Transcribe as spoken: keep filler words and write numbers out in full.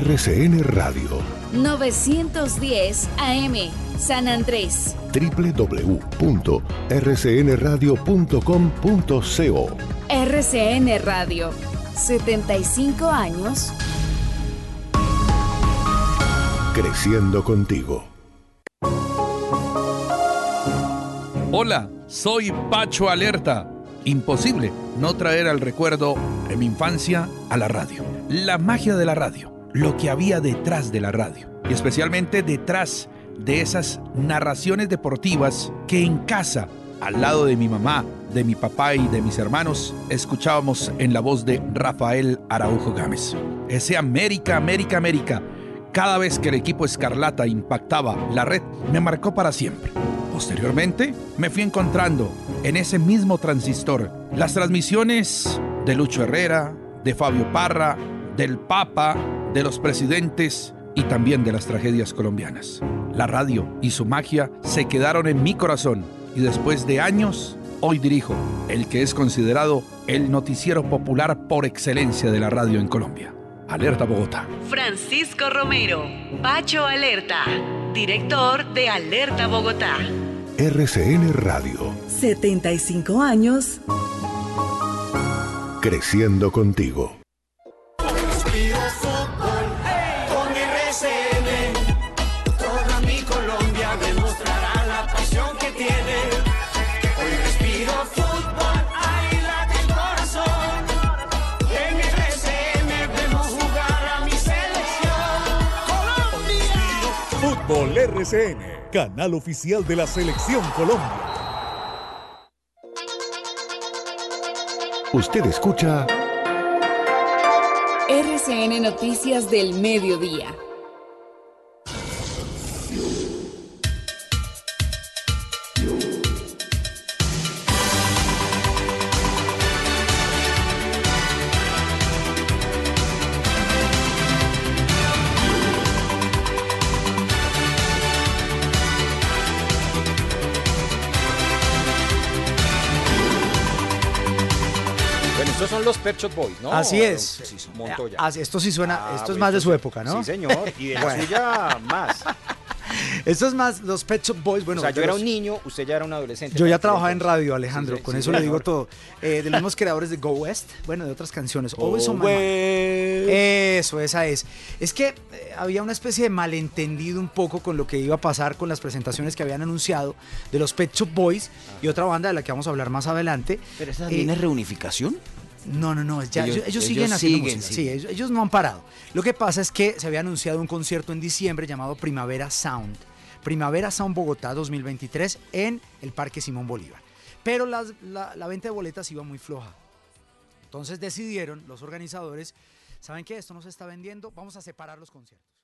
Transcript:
R C N Radio. novecientos diez A M, San Andrés. doble u doble u doble u punto r c n radio punto com punto co. R C N Radio, setenta y cinco años. Creciendo contigo. Hola, soy Pacho Alerta. Imposible no traer al recuerdo de mi infancia a la radio. La magia de la radio, lo que había detrás de la radio. Y especialmente detrás de esas narraciones deportivas que en casa, al lado de mi mamá, de mi papá y de mis hermanos, escuchábamos en la voz de Rafael Araujo Gámez. Ese América, América, América, cada vez que el equipo escarlata impactaba la red, me marcó para siempre. Posteriormente, me fui encontrando en ese mismo transistor las transmisiones de Lucho Herrera, de Fabio Parra, del Papa, de los presidentes y también de las tragedias colombianas. La radio y su magia se quedaron en mi corazón y después de años, hoy dirijo el que es considerado el noticiero popular por excelencia de la radio en Colombia. Alerta Bogotá. Francisco Romero, Pacho Alerta, director de Alerta Bogotá. R C N Radio. setenta y cinco años. Creciendo contigo. Respiro fútbol con R C N. Toda mi Colombia demostrará la pasión que tiene. Hoy respiro fútbol, ahí late el corazón. En R C N vemos jugar a mi selección. ¡Colombia! Fútbol R C N, canal oficial de la Selección Colombia. Usted escucha R C N Noticias del Mediodía. Estos son los Pet Shop Boys, ¿no? Así es. Sí, son Montoya. Ah, esto sí suena, Ah, esto es bueno, más de esto su sí- época, ¿no? Sí, señor. Y de la Bueno. suya más. Esto es más los Pet Shop Boys. Bueno, o sea, yo de era los- un niño, usted ya era un adolescente. Yo ya ¿no? trabajaba en Entonces- radio, Alejandro, Sí, con sí, eso sí, le digo señor. todo. Eh, de los mismos creadores de Go West, bueno, de otras canciones. Go Always on My Mind. West. Eso, esa es. Es que eh, había una especie de malentendido un poco con lo que iba a pasar con las presentaciones que habían anunciado de los Pet Shop Boys y otra banda de la que vamos a hablar más adelante. ¿Pero esa Eh, también es reunificación? No, no, no, es ya, Ellos- ellos, ellos ellos siguen haciendo siguen, música. sí. Sí, ellos, ellos no han parado. Lo que pasa es que se había anunciado un concierto en diciembre llamado Primavera Sound. Primavera Sound Bogotá dos mil veintitrés en el Parque Simón Bolívar. Pero las- la, la venta de boletas iba muy floja. Entonces decidieron los organizadores, ¿saben qué? Esto no se está vendiendo, vamos a separar los conciertos.